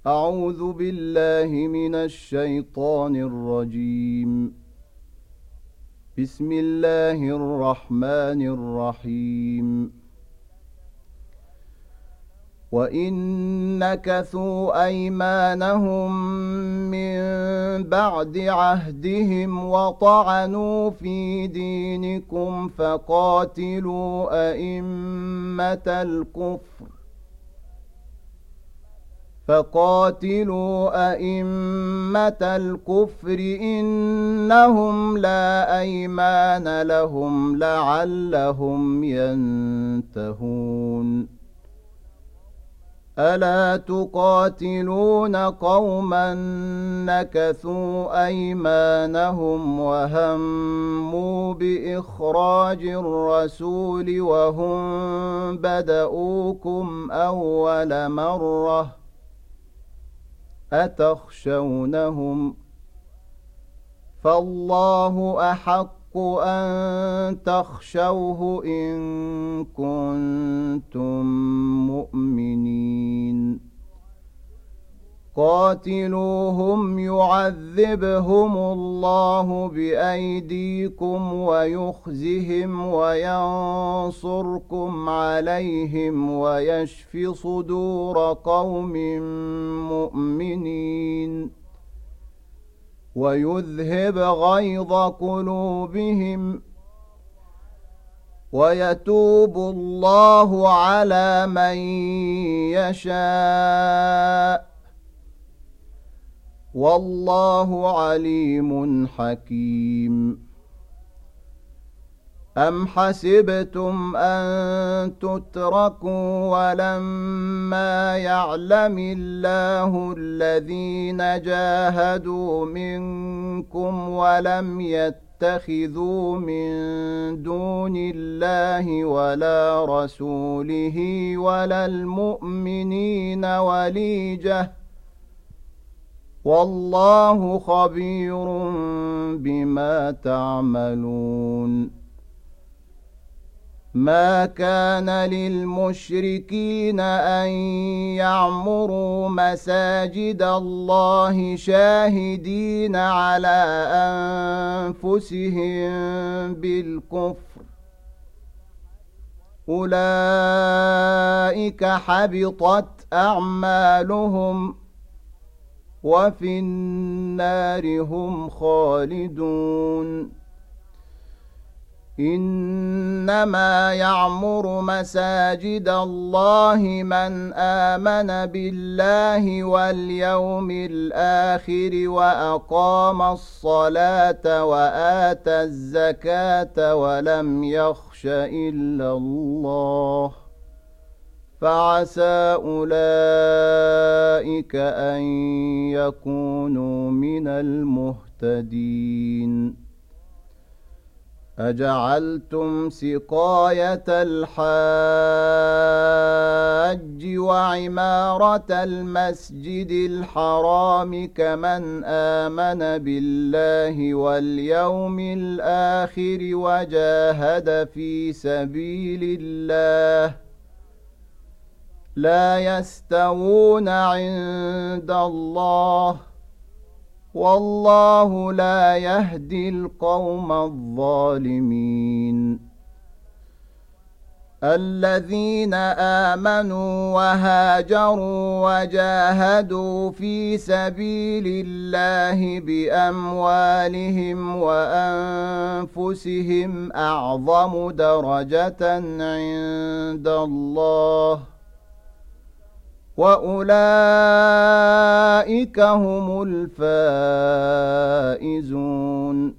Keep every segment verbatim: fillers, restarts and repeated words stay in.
أعوذ بالله من الشيطان الرجيم. بسم الله الرحمن الرحيم. وإن نكثوا أيمانهم من بعد عهدهم وطعنوا في دينكم فقاتلوا أئمة الكفر فقاتلوا أئمة الكفر إنهم لا أيمان لهم لعلهم ينتهون. ألا تقاتلون قوما نكثوا أيمانهم وهموا بإخراج الرسول وهم بدؤوكم أول مرة أتخشونهم فالله أحق أن تخشوه إن كنتم مؤمنين. قاتلوهم يعذبهم الله بأيديكم ويخزهم وينصركم عليهم ويشف صدور قوم مؤمنين ويذهب غيظ قلوبهم ويتوب الله على من يشاء والله عليم حكيم. أم حسبتم أن تتركوا ولما يعلم الله الذين جاهدوا منكم ولم يتخذوا من دون الله ولا رسوله ولا المؤمنين وليجة والله خبير بما تعملون. ما كان للمشركين أن يعمروا مساجد الله شاهدين على أنفسهم بالكفر أولئك حبطت أعمالهم وفي النار هم خالدون. إنما يعمر مساجد الله من آمن بالله واليوم الآخر وأقام الصلاة وآتى الزكاة ولم يخش إلا الله فعسى أولئك أن يكونوا من المهتدين. أجعلتم سقاية الحاج وعمارة المسجد الحرام كمن آمن بالله واليوم الآخر وجاهد في سبيل الله لا يستوون عند الله والله لا يهدي القوم الظالمين. الذين آمنوا وهاجروا وجاهدوا في سبيل الله بأموالهم وأنفسهم أعظم درجة عند الله وأولئك هم الفائزون.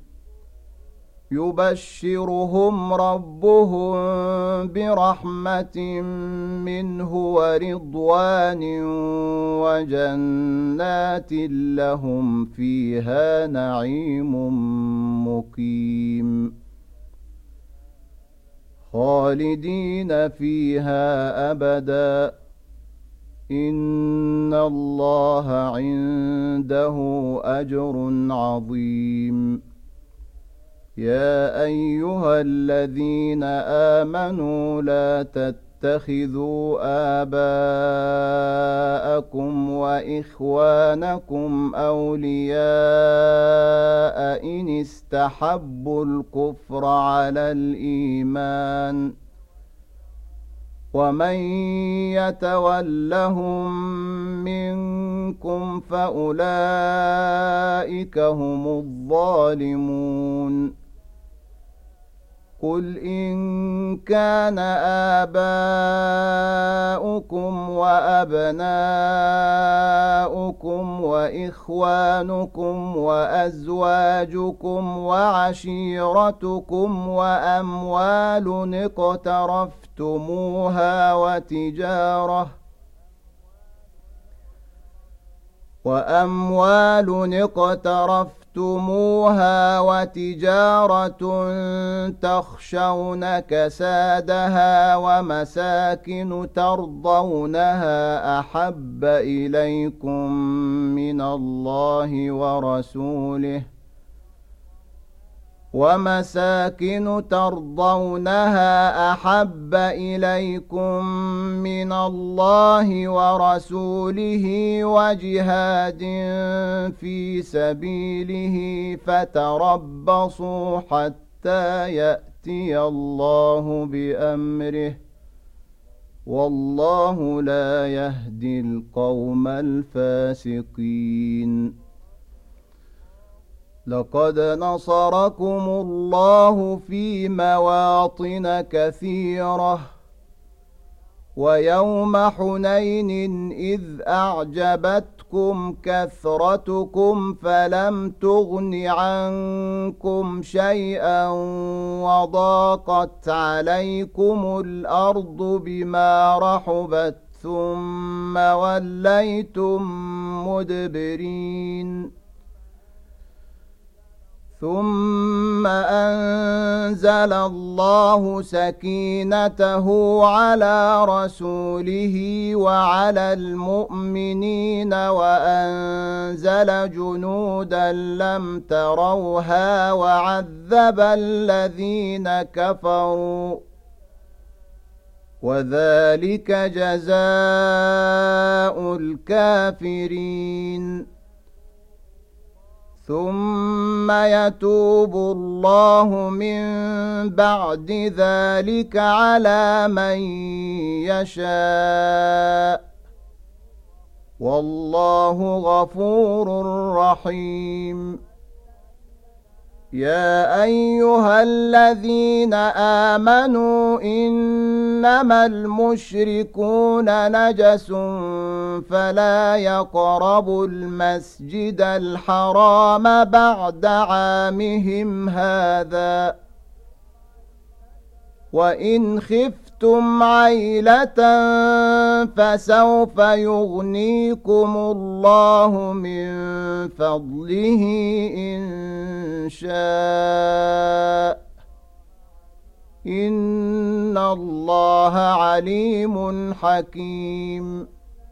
يبشرهم ربهم برحمة منه ورضوان وجنات لهم فيها نعيم مقيم خالدين فيها أبدا إن الله عنده أجر عظيم. يا أيها الذين آمنوا لا تتبعوا تتخذوا آباءكم وإخوانكم أولياء إن استحبوا الكفر على الإيمان ومن يتولهم منكم فأولئك هم الظالمون قل إن كان آباؤكم وأبناؤكم وإخوانكم وأزواجكم وعشيرتكم وأموال اقترفتموها وتجارة وأموال اقترفتموها اقترفتموها وتجارة تخشون كسادها ومساكن ترضونها أحب إليكم من الله ورسوله ومساكن ترضونها أحب إليكم من الله ورسوله وجهاد في سبيله فتربصوا حتى يأتي الله بأمره والله لا يهدي القوم الفاسقين لقد نصركم الله في مواطن كثيرة ويوم حنين إذ أعجبتكم كثرتكم فلم تغن عنكم شيئا وضاقت عليكم الأرض بما رحبت ثم وليتم مدبرين ثم أنزل الله سكينته على رسوله وعلى المؤمنين وأنزل جنودا لم تروها وعذب الذين كفروا وذلك جزاء الكافرين ثم يتوب الله من بعد ذلك على من يشاء والله غفور رحيم يا أيها الذين آمنوا إنما المشركون نجس فلا يقربوا المسجد الحرام بعد عامهم هذا وإن خفتم عيلة فسوف يغنيكم الله من فضله إن شاء إن الله عليم حكيم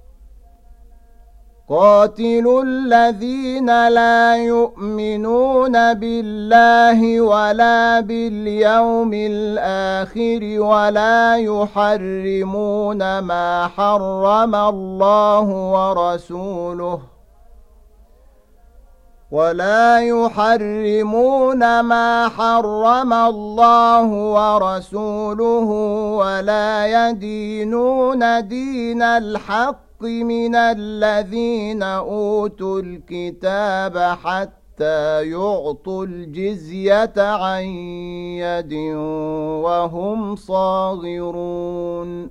قاتلوا الذين لا يؤمنون بالله ولا باليوم الآخر ولا يحرمون ما حرم الله ورسوله ولا يحرمون ما حرم الله ورسوله ولا يدينون دين الحق من الذين أوتوا الكتاب حتى يعطوا الجزية عن يد وهم صاغرون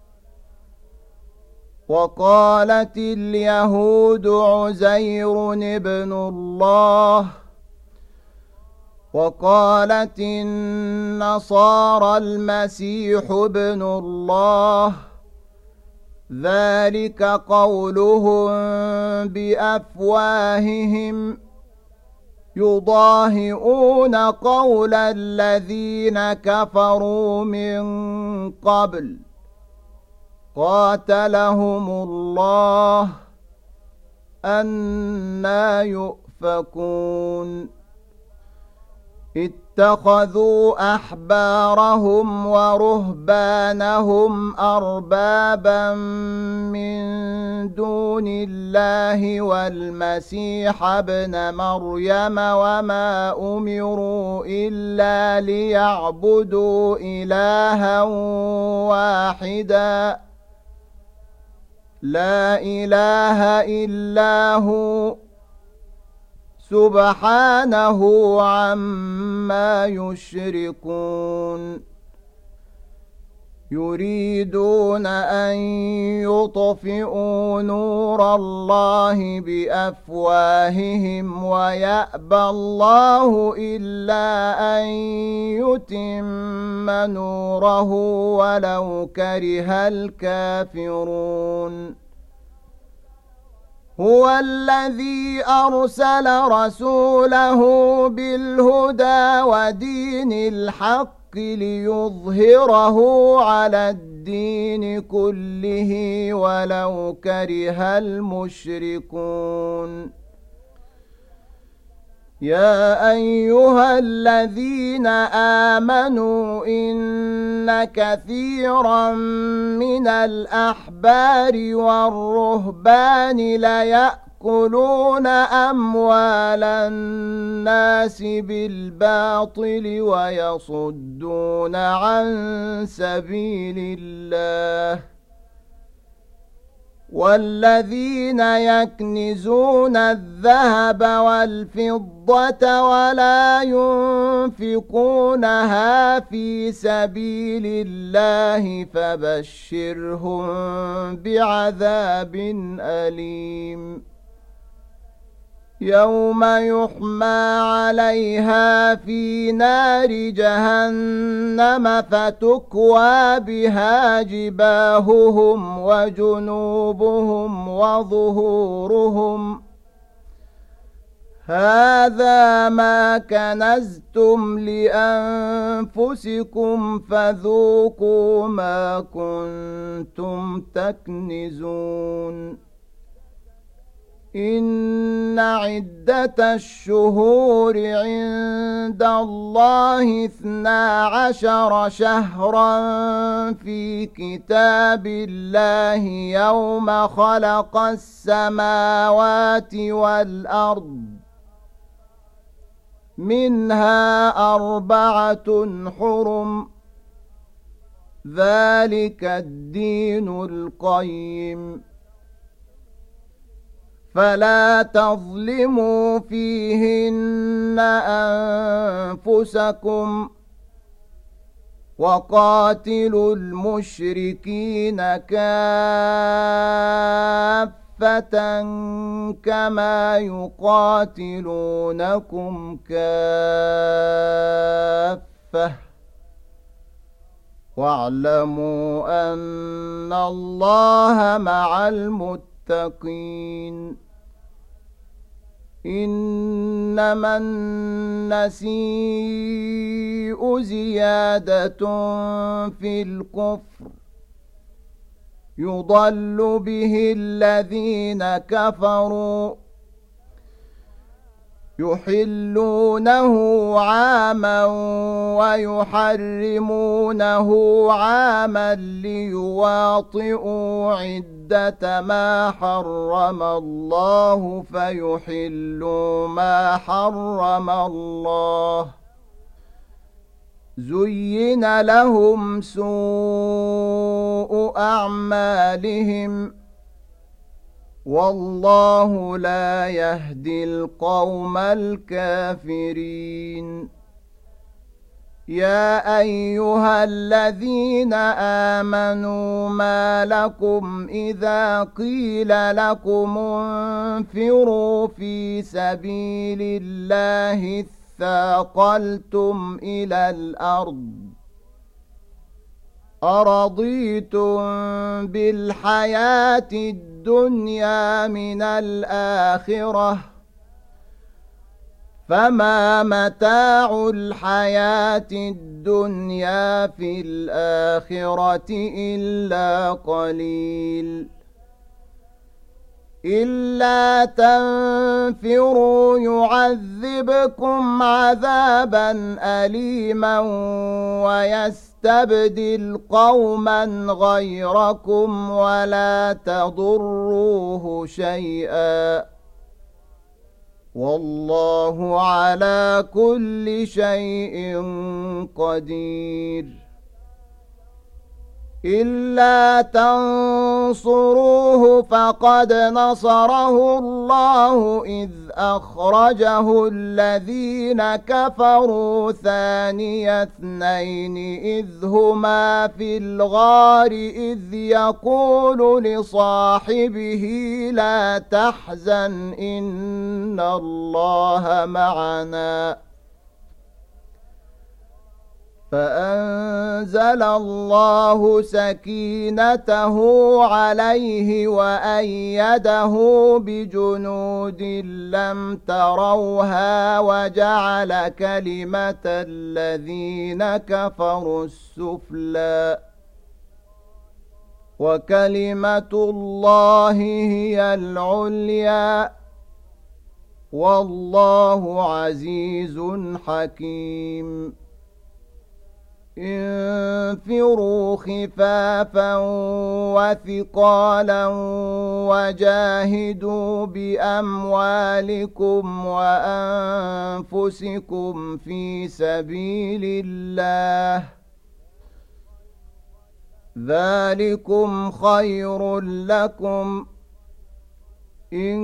وقالت اليهود عزير ابن الله وقالت النصارى المسيح ابن الله ذلك قولهم بأفواههم يضاهئون قول الذين كفروا من قبل قاتلهم الله أنى يؤفكون اتخذوا أحبارهم ورهبانهم أربابا من دون الله والمسيح ابن مريم وما أمروا إلا ليعبدوا إلها واحدا لا إله إلا هو سبحانه عما يشركون يريدون أن يطفئوا نور الله بأفواههم ويأبى الله إلا أن يتم نوره ولو كره الكافرون هو الذي أرسل رسوله بالهدى ودين الحق ليظهره على الدين كله ولو كره المشركون يا أيها الذين آمنوا إن كثيرا من الأحبار والرهبان ليأكلون أموال الناس بالباطل ويصدون عن سبيل الله والذين يكنزون الذهب والفضة ولا ينفقونها في سبيل الله فبشرهم بعذاب أليم يوم يحمى عليها في نار جهنم فتكوى بها جباههم وجنوبهم وظهورهم هذا ما كنزتم لأنفسكم فذوقوا ما كنتم تكنزون إن عدة الشهور عند الله اثنا عشر شهرا في كتاب الله يوم خلق السماوات والأرض منها أربعة حرم ذلك الدين القيم فلا تظلموا فيهن أنفسكم وقاتلوا المشركين كافة كما يقاتلونكم كافة واعلموا أن الله مع المتقين إنما النسيء زيادة في الكفر يضل به الذين كفروا يحلونه عاما ويحرمونه عاما ليواطئوا عدة ما حرم الله فيحلوا ما حرم الله زين لهم سوء أعمالهم والله لا يهدي القوم الكافرين يا أيها الذين آمنوا ما لكم إذا قيل لكم انفروا في سبيل الله اثاقلتم إلى الأرض أرضيتم بالحياة الدنيا من الآخرة فما متاع الحياة الدنيا في الآخرة إلا قليل إلا تنفروا يعذبكم عذابا أليما ويستبدل قوما غيركم ولا تضروه شيئا والله على كل شيء قدير إلا تنصروه فقد نصره الله إذ أخرجه الذين كفروا ثاني اثنين إذ هما في الغار إذ يقول لصاحبه لا تحزن إن الله معنا فأنزل الله سكينته عليه وأيده بجنود لم تروها وجعل كلمة الذين كفروا السفلى وكلمة الله هي العليا والله عزيز حكيم انفروا خفافا وثقالا وجاهدوا بأموالكم وأنفسكم في سبيل الله ذلكم خير لكم إن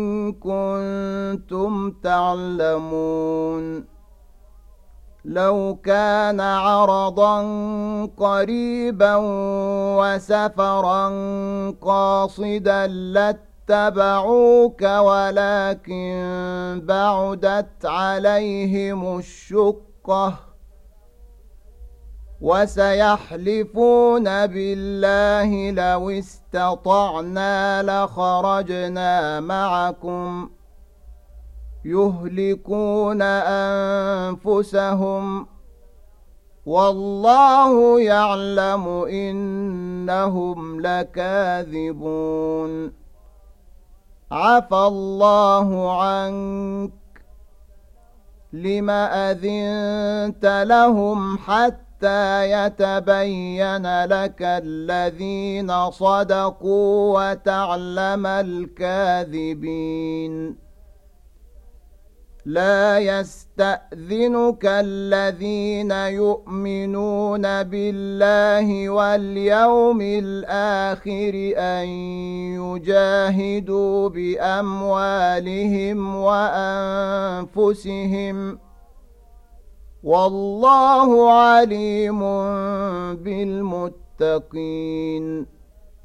كنتم تعلمون لو كان عرضا قريبا وسفرا قاصدا لاتبعوك ولكن بعدت عليهم الشقة وسيحلفون بالله لو استطعنا لخرجنا معكم يهلكون أنفسهم والله يعلم إنهم لكاذبون عفى الله عنك لم أذنت لهم حتى يتبين لك الذين صدقوا وتعلم الكاذبين لا يستأذنك الذين يؤمنون بالله واليوم الآخر أن يجاهدوا بأموالهم وأنفسهم والله عليم بالمتقين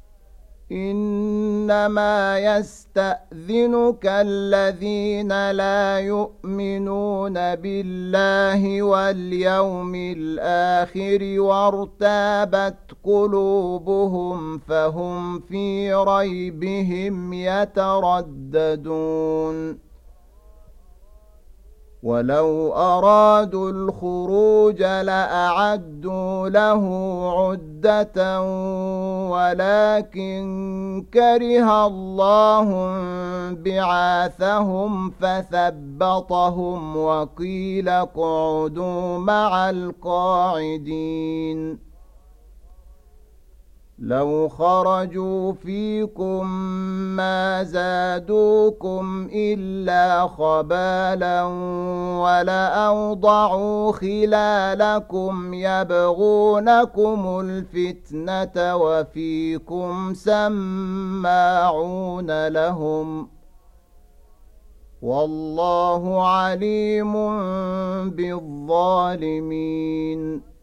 إنما يستأذنك الذين لا يؤمنون بالله واليوم الآخر وارتابت قلوبهم فهم في ريبهم يترددون ولو أرادوا الخروج لأعدوا له عدة ولكن كره الله بعاثهم فثبطهم وقيل اقعدوا مع القاعدين لو خرجوا فيكم ما زادوكم إلا خبالا ولأوضعوا خلالكم يبغونكم الفتنة وفيكم سماعون لهم والله عليم بالظالمين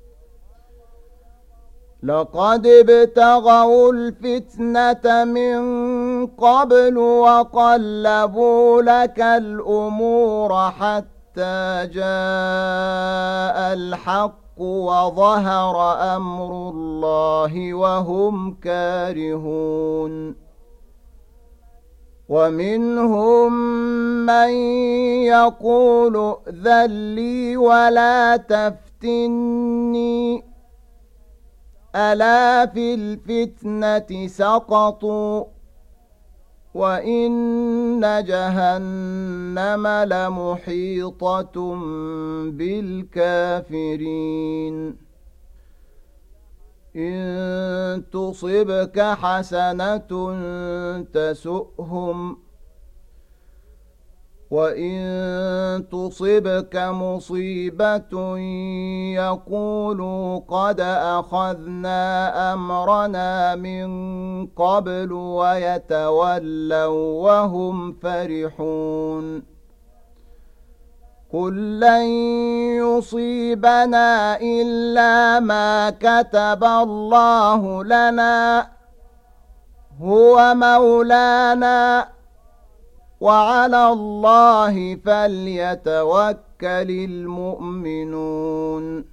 لقد ابتغوا الفتنة من قبل وقلبوا لك الأمور حتى جاء الحق وظهر أمر الله وهم كارهون ومنهم من يقول ائذن لي ولا تفتني ألا في الفتنة سقطوا وإن جهنم لمحيطة بالكافرين إن تصبك حسنة تسؤهم وإن تصبك مصيبة يقولوا قد أخذنا أمرنا من قبل ويتولوا وهم فرحون قل لن يصيبنا إلا ما كتب الله لنا هو مولانا وعلى الله فليتوكل المؤمنون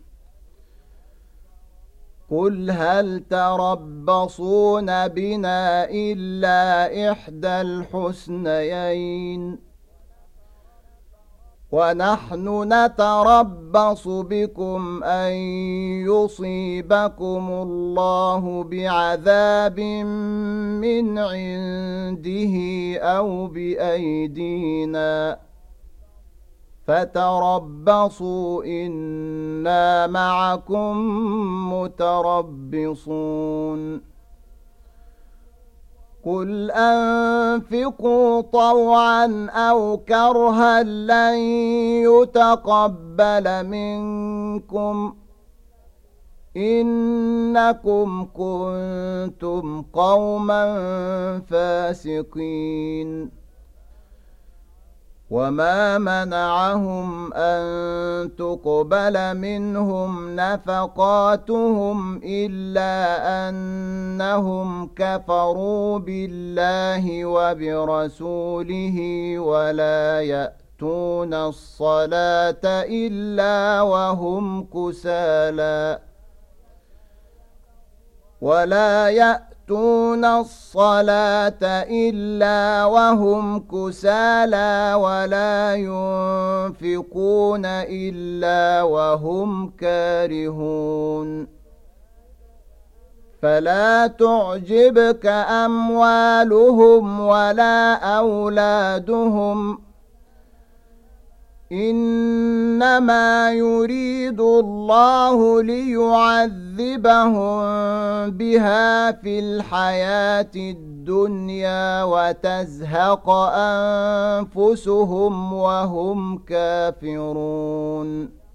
قل هل تربصون بنا إلا إحدى الحسنيين ونحن نتربص بكم أن يصيبكم الله بعذاب من عنده أو بأيدينا فتربصوا إنا معكم متربصون قل أنفقوا طوعا أو كرها لن يتقبل منكم إنكم كنتم قوما فاسقين وما منعهم أن تقبل منهم نفقاتهم إلا أنهم كفروا بالله وبرسوله ولا يأتون الصلاة إلا وهم كسالى ولا يأتون يأتون الصلاة إلا وهم كسالى ولا ينفقون إلا وهم كارهون فلا تعجبك أموالهم ولا أولادهم إنما يريد الله ليعذبهم بها في الحياة الدنيا وتزهق أنفسهم وهم كافرون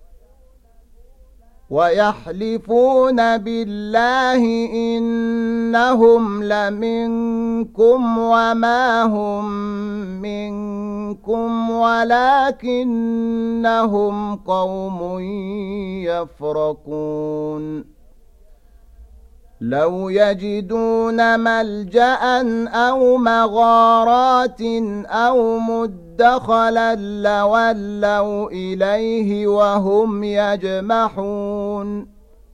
ويحلفون بالله إنهم لمنكم وما هم منكم ولكنهم قوم يفرقون لو يجدون ملجأ أو مغارات أو مدخلا لولوا إليه وهم يجمحون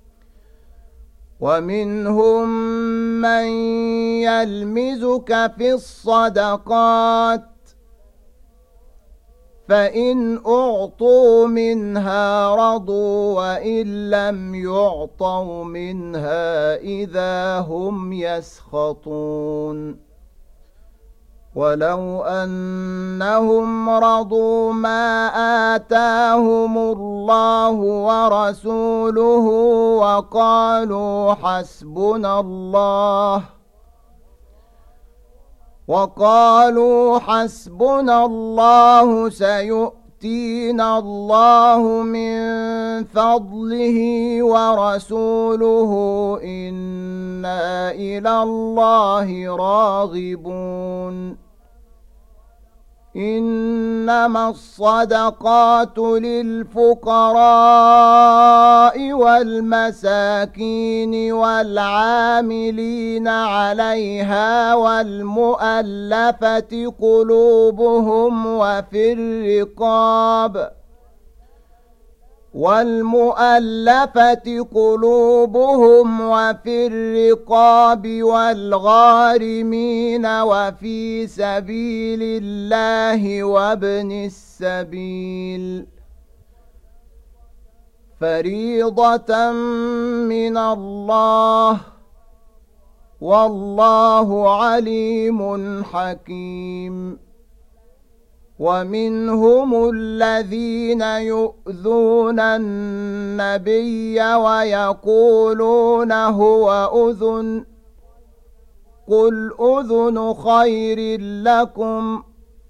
ومنهم من يلمزك في الصدقات فإن أعطوا منها رضوا وإن لم يعطوا منها إذا هم يسخطون ولو أنهم رضوا ما آتاهم الله ورسوله وقالوا حسبنا الله وقالوا حسبنا الله سيؤتينا الله من فضله ورسوله إنا إلى الله راغبون إنما الصدقات للفقراء والمساكين والعاملين عليها والمؤلفة قلوبهم وفي الرقاب والمؤلفة قلوبهم وفي الرقاب والغارمين وفي سبيل الله وابن السبيل فريضة من الله والله عليم حكيم. ومنهم الذين يؤذون النبي ويقولون هو أذن قل أذن خير لكم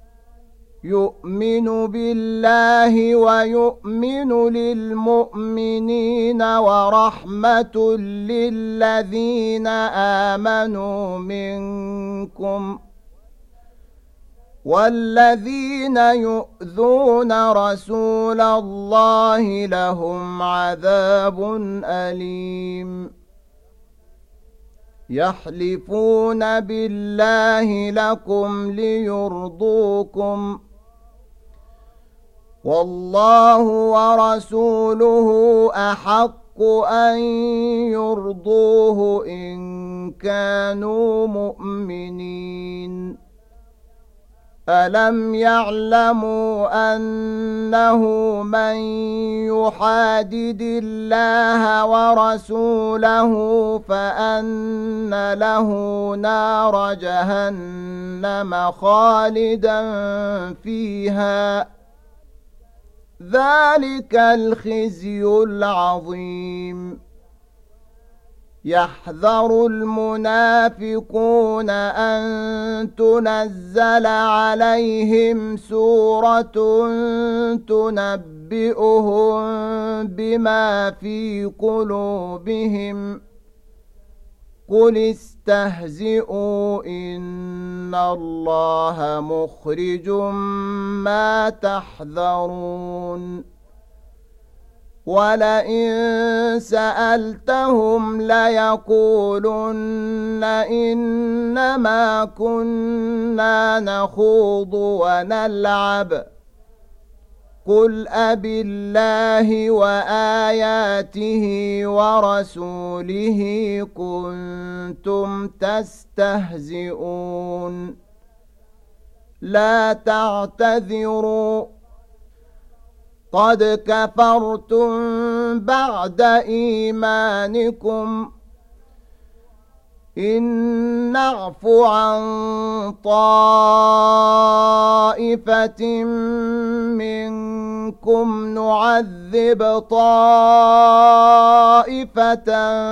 يؤمن بالله ويؤمن للمؤمنين ورحمة للذين آمنوا منكم والذين يؤذون رسول الله لهم عذاب أليم. يحلفون بالله لكم ليرضوكم والله ورسوله أحق أن يرضوه إن كانوا مؤمنين. ألم يعلموا أنه من يحادد الله ورسوله فأن له نار جهنم خالدا فيها ذلك الخزي العظيم. يحذر المنافقون أن تنزل عليهم سورة تنبئهم بما في قلوبهم قل استهزئوا إن الله مخرج ما تحذرون. ولئن سألتهم ليقولن إنما كنا نخوض ونلعب قل أبالله وآياته ورسوله كنتم تستهزئون لا تعتذروا قد كفرتم بعد إيمانكم إن نعف عن طائفة منكم نعذب طائفة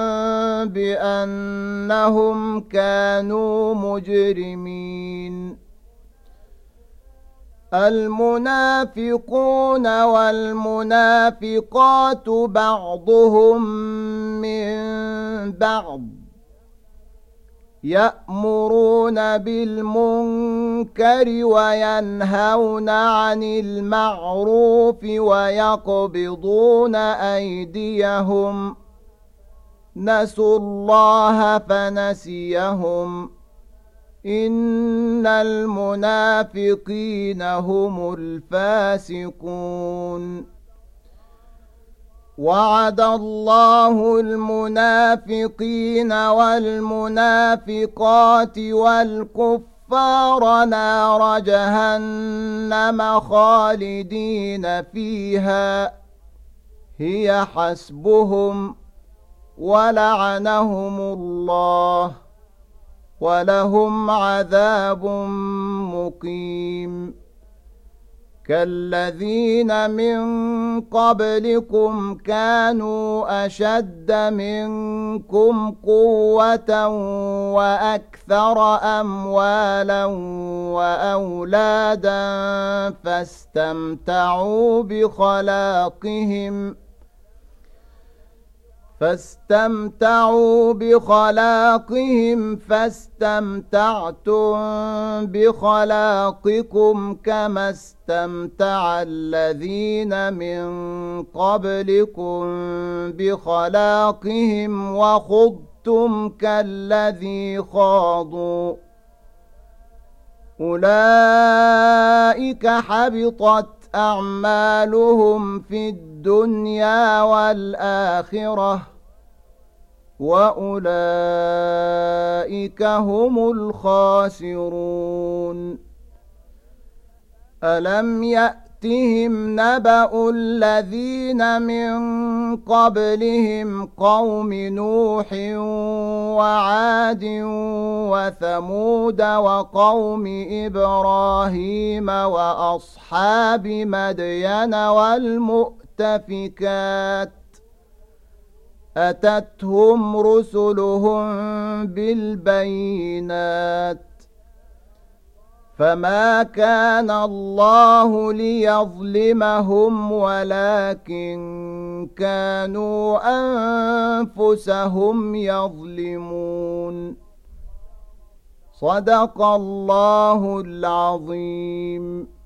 بأنهم كانوا مجرمين. المنافقون والمنافقات بعضهم من بعض يأمرون بالمنكر وينهون عن المعروف ويقبضون أيديهم نسوا الله فنسيهم إن المنافقين هم الفاسقون. وعد الله المنافقين والمنافقات والكفار نار جهنم خالدين فيها هي حسبهم ولعنهم الله ولهم عذاب مقيم. كالذين من قبلكم كانوا أشد منكم قوة وأكثر أموالا وأولادا فاستمتعوا بخلاقهم فاستمتعوا بخلاقهم فاستمتعتم بخلاقكم كما استمتع الذين من قبلكم بخلاقهم وخضتم كالذي خاضوا أولئك حبطت أعمالهم في الدنيا والآخرة وأولئك هم الخاسرون. ألم يأتكم يأتهم نبأ الذين من قبلهم قوم نوح وعاد وثمود وقوم إبراهيم وأصحاب مدين والمؤتفكات أتتهم رسلهم بالبينات فما كان الله ليظلمهم ولكن كانوا أنفسهم يظلمون صدق الله العظيم.